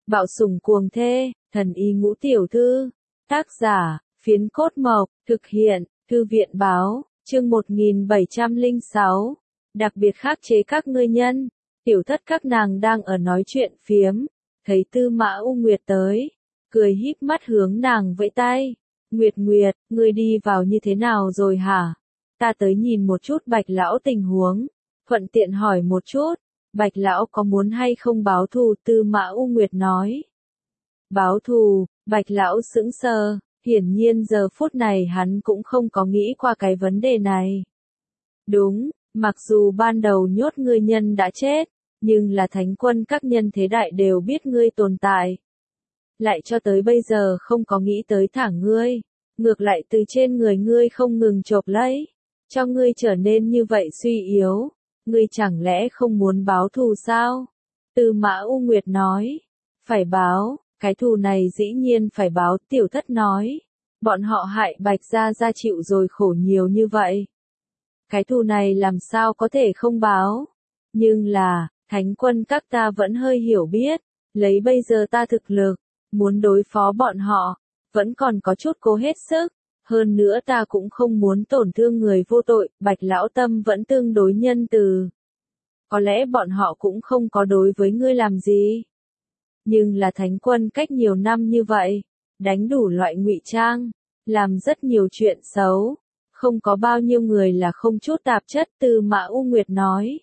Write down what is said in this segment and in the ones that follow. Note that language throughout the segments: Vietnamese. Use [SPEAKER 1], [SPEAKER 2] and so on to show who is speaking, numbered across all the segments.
[SPEAKER 1] Bạo sủng cuồng thê, thần y ngũ tiểu thư. Tác giả, Phiến Cốt Mộc, thực hiện, Thư viện báo, chương 1706. Đặc biệt khắc chế các ngươi nhân. Tiểu thất các nàng đang ở nói chuyện phiếm, thấy Tư Mã U Nguyệt tới, cười híp mắt hướng nàng vẫy tay. Nguyệt Nguyệt, ngươi đi vào như thế nào rồi hả? Ta tới nhìn một chút Bạch lão tình huống, thuận tiện hỏi một chút, Bạch lão có muốn hay không báo thù? Tư Mã U Nguyệt nói. Báo thù? Bạch lão sững sờ, hiển nhiên giờ phút này hắn cũng không có nghĩ qua cái vấn đề này. Đúng, mặc dù ban đầu nhốt ngươi nhân đã chết, nhưng là thánh quân các nhân thế đại đều biết ngươi tồn tại. Lại cho tới bây giờ không có nghĩ tới thả ngươi, ngược lại từ trên người ngươi không ngừng chộp lấy, cho ngươi trở nên như vậy suy yếu, ngươi chẳng lẽ không muốn báo thù sao? Tư Mã U Nguyệt nói, phải báo, cái thù này dĩ nhiên phải báo. Tiểu thất nói, bọn họ hại Bạch gia gia chịu rồi khổ nhiều như vậy. Cái thù này làm sao có thể không báo? Nhưng là, thánh quân các ta vẫn hơi hiểu biết, lấy bây giờ ta thực lực, muốn đối phó bọn họ, vẫn còn có chút cố hết sức. Hơn nữa ta cũng không muốn tổn thương người vô tội. Bạch lão tâm vẫn tương đối nhân từ. Có lẽ bọn họ cũng không có đối với ngươi làm gì. Nhưng là thánh quân cách nhiều năm như vậy, đánh đủ loại ngụy trang, làm rất nhiều chuyện xấu, không có bao nhiêu người là không chút tạp chất. Tư Mã U Nguyệt nói,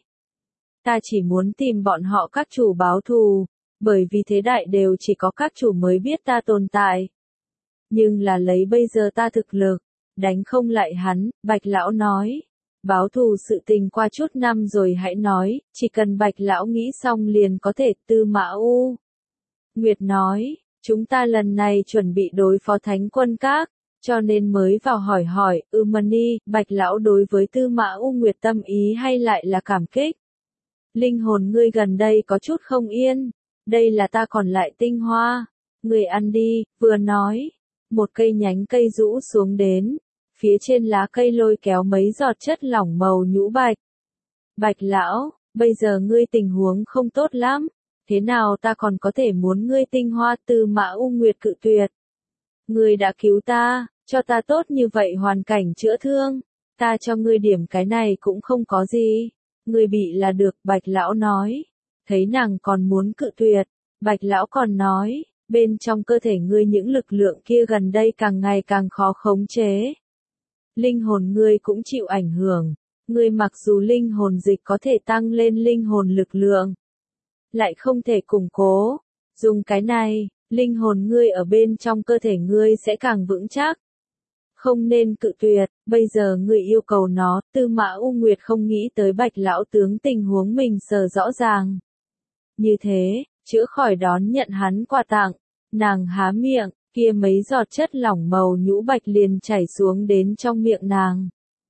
[SPEAKER 1] ta chỉ muốn tìm bọn họ các chủ báo thù, bởi vì thế đại đều chỉ có các chủ mới biết ta tồn tại. Nhưng là lấy bây giờ ta thực lực, đánh không lại hắn. Bạch lão nói, báo thù sự tình qua chút năm rồi hãy nói, chỉ cần Bạch lão nghĩ xong liền có thể. Tư Mã U Nguyệt nói, chúng ta lần này chuẩn bị đối phó thánh quân các, cho nên mới vào hỏi hỏi. Mani, Bạch lão đối với Tư Mã U Nguyệt tâm ý hay lại là cảm kích? Linh hồn ngươi gần đây có chút không yên, đây là ta còn lại tinh hoa, ngươi ăn đi. Vừa nói, một cây nhánh cây rũ xuống đến, phía trên lá cây lôi kéo mấy giọt chất lỏng màu nhũ bạch. Bạch lão, bây giờ ngươi tình huống không tốt lắm, thế nào ta còn có thể muốn ngươi tinh hoa? Tư Mã U Nguyệt cự tuyệt. Ngươi đã cứu ta, cho ta tốt như vậy hoàn cảnh chữa thương, ta cho ngươi điểm cái này cũng không có gì, ngươi bị là được. Bạch lão nói, thấy nàng còn muốn cự tuyệt, Bạch lão còn nói, bên trong cơ thể ngươi những lực lượng kia gần đây càng ngày càng khó khống chế. Linh hồn ngươi cũng chịu ảnh hưởng, ngươi mặc dù linh hồn dịch có thể tăng lên linh hồn lực lượng, lại không thể củng cố, dùng cái này, linh hồn ngươi ở bên trong cơ thể ngươi sẽ càng vững chắc. Không nên cự tuyệt, bây giờ ngươi yêu cầu nó. Tư Mã U Nguyệt không nghĩ tới Bạch lão tướng tình huống mình sờ rõ ràng. Như thế, chữa khỏi đón nhận hắn quà tặng, nàng há miệng, kia mấy giọt chất lỏng màu nhũ bạch liền chảy xuống đến trong miệng nàng.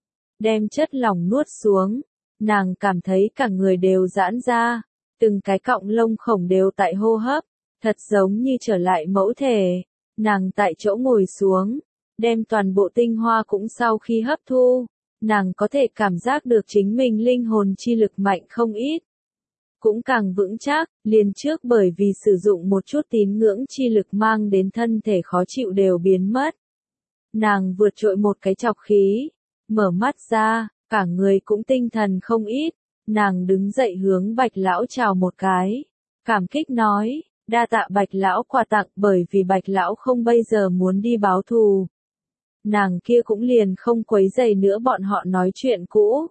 [SPEAKER 1] Đem chất lỏng nuốt xuống, nàng cảm thấy cả người đều giãn ra, từng cái cọng lông khổng đều tại hô hấp, thật giống như trở lại mẫu thể. Nàng tại chỗ ngồi xuống, đem toàn bộ tinh hoa cũng sau khi hấp thu, nàng có thể cảm giác được chính mình linh hồn chi lực mạnh không ít, cũng càng vững chắc. Liền trước bởi vì sử dụng một chút tín ngưỡng chi lực mang đến thân thể khó chịu đều biến mất. Nàng vượt trội một cái chọc khí, mở mắt ra, cả người cũng tinh thần không ít. Nàng đứng dậy hướng Bạch lão chào một cái, cảm kích nói, đa tạ Bạch lão quà tặng. Bởi vì Bạch lão không bây giờ muốn đi báo thù, nàng kia cũng liền không quấy rầy nữa bọn họ nói chuyện cũ.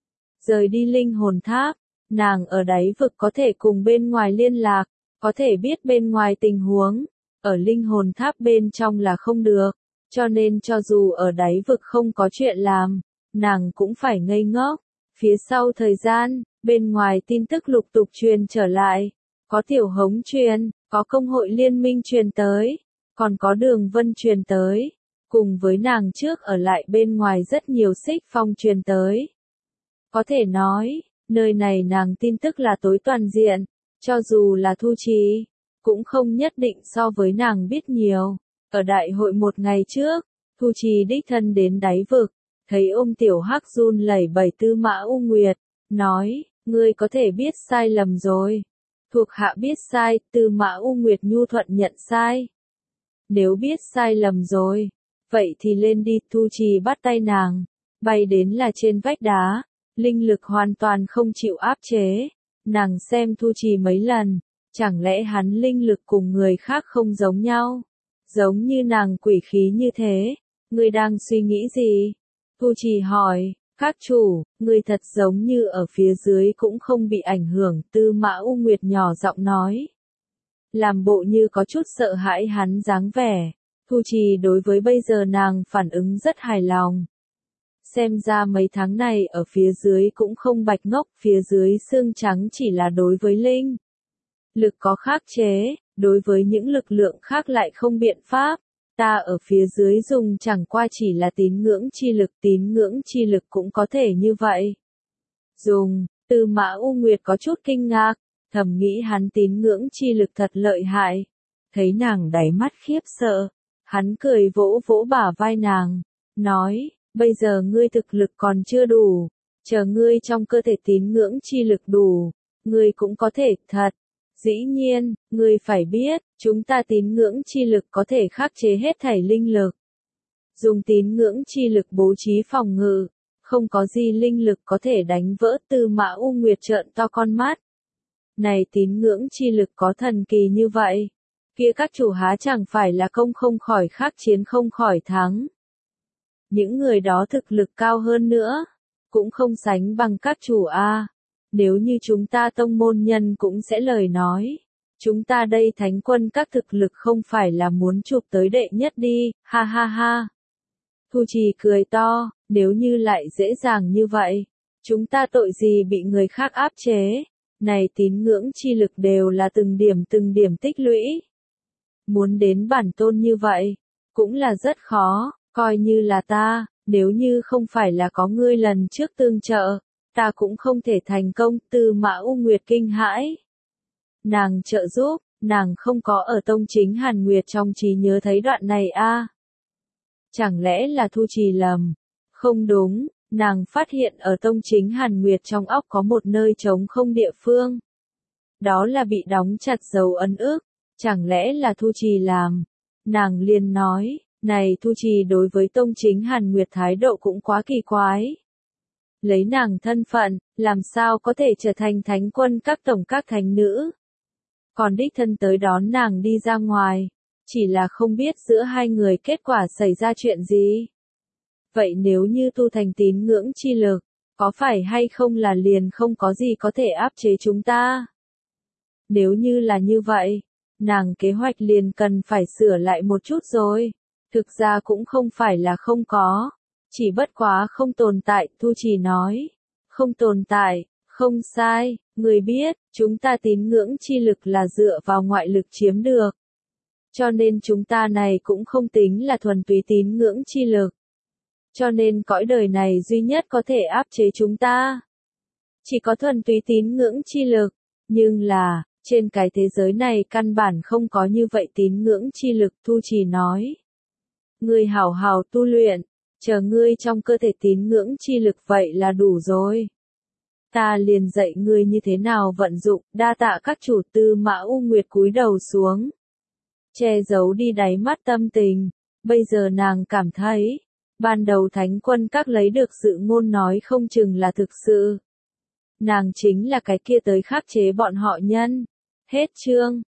[SPEAKER 1] Rời đi linh hồn tháp, nàng ở đáy vực có thể cùng bên ngoài liên lạc, có thể biết bên ngoài tình huống, ở linh hồn tháp bên trong là không được, cho nên cho dù ở đáy vực không có chuyện làm, nàng cũng phải ngây ngốc. Phía sau thời gian, bên ngoài tin tức lục tục truyền trở lại, có Tiểu Hống truyền, có công hội liên minh truyền tới, còn có Đường Vân truyền tới, cùng với nàng trước ở lại bên ngoài rất nhiều Xích Phong truyền tới. Có thể nói, nơi này nàng tin tức là tối toàn diện, cho dù là Thu Trì, cũng không nhất định so với nàng biết nhiều. Ở đại hội một ngày trước, Thu Trì đích thân đến đáy vực, thấy ôm Tiểu Hắc run lẩy bẩy Tư Mã U Nguyệt, nói, ngươi có thể biết sai lầm rồi. Thuộc hạ biết sai, Tư Mã U Nguyệt nhu thuận nhận sai. Nếu biết sai lầm rồi, vậy thì lên đi, Thu Trì bắt tay nàng, bay đến là trên vách đá, linh lực hoàn toàn không chịu áp chế. Nàng xem Thu Trì mấy lần, chẳng lẽ hắn linh lực cùng người khác không giống nhau? Giống như nàng quỷ khí như thế, ngươi đang suy nghĩ gì? Thu Trì hỏi, các chủ, ngươi thật giống như ở phía dưới cũng không bị ảnh hưởng, Tư Mã U Nguyệt nhỏ giọng nói. Làm bộ như có chút sợ hãi hắn dáng vẻ, Thu Trì đối với bây giờ nàng phản ứng rất hài lòng. Xem ra mấy tháng này ở phía dưới cũng không bạch ngốc, phía dưới xương trắng chỉ là đối với linh lực có khắc chế, đối với những lực lượng khác lại không biện pháp. Ta ở phía dưới dùng chẳng qua chỉ là tín ngưỡng chi lực cũng có thể như vậy. Dùng, Tư Mã U Nguyệt có chút kinh ngạc, thầm nghĩ hắn tín ngưỡng chi lực thật lợi hại. Thấy nàng đáy mắt khiếp sợ, hắn cười vỗ vỗ bả vai nàng, nói, bây giờ ngươi thực lực còn chưa đủ, chờ ngươi trong cơ thể tín ngưỡng chi lực đủ, ngươi cũng có thể, thật. Dĩ nhiên, ngươi phải biết, chúng ta tín ngưỡng chi lực có thể khắc chế hết thảy linh lực. Dùng tín ngưỡng chi lực bố trí phòng ngự, không có gì linh lực có thể đánh vỡ. Tư Mã U Nguyệt trợn to con mắt. Này tín ngưỡng chi lực có thần kỳ như vậy, kia các chủ há chẳng phải là công không khỏi khắc chiến không khỏi thắng. Những người đó thực lực cao hơn nữa, cũng không sánh bằng các chủ a. Nếu như chúng ta tông môn nhân cũng sẽ lời nói. Chúng ta đây thánh quân các thực lực không phải là muốn chụp tới đệ nhất đi, ha ha ha. Thu Trì cười to, nếu như lại dễ dàng như vậy, chúng ta tội gì bị người khác áp chế. Này tín ngưỡng chi lực đều là từng điểm tích lũy. Muốn đến bản tôn như vậy, cũng là rất khó, coi như là ta, nếu như không phải là có ngươi lần trước tương trợ, ta cũng không thể thành công. Tư Mã U Nguyệt kinh hãi. Nàng trợ giúp, nàng không có ở tông chính Hàn Nguyệt trong trí nhớ thấy đoạn này a. Chẳng lẽ là Thu Trì lầm? Không đúng, nàng phát hiện ở tông chính Hàn Nguyệt trong óc có một nơi trống không địa phương. Đó là bị đóng chặt dấu ấn ức, chẳng lẽ là Thu Trì làm? Nàng liền nói, này Thu Trì đối với tông chính Hàn Nguyệt thái độ cũng quá kỳ quái. Lấy nàng thân phận, làm sao có thể trở thành thánh quân các tổng các thánh nữ. Còn đích thân tới đón nàng đi ra ngoài, chỉ là không biết giữa hai người kết quả xảy ra chuyện gì. Vậy nếu như tu thành tín ngưỡng chi lực, có phải hay không là liền không có gì có thể áp chế chúng ta? Nếu như là như vậy, nàng kế hoạch liền cần phải sửa lại một chút rồi. Thực ra cũng không phải là không có. Chỉ bất quá không tồn tại, Thu Trì nói. Không tồn tại, không sai, người biết, chúng ta tín ngưỡng chi lực là dựa vào ngoại lực chiếm được. Cho nên chúng ta này cũng không tính là thuần túy tín ngưỡng chi lực. Cho nên cõi đời này duy nhất có thể áp chế chúng ta. Chỉ có thuần túy tín ngưỡng chi lực, nhưng là, trên cái thế giới này căn bản không có như vậy tín ngưỡng chi lực. Thu Trì nói. Ngươi hảo hảo tu luyện. Chờ ngươi trong cơ thể tín ngưỡng chi lực vậy là đủ rồi. Ta liền dạy ngươi như thế nào vận dụng, đa tạ các chủ. Tư Mã U Nguyệt cúi đầu xuống. Che giấu đi đáy mắt tâm tình, bây giờ nàng cảm thấy, ban đầu thánh quân các lấy được sự ngôn nói không chừng là thực sự. Nàng chính là cái kia tới khắc chế bọn họ nhân. Hết chương.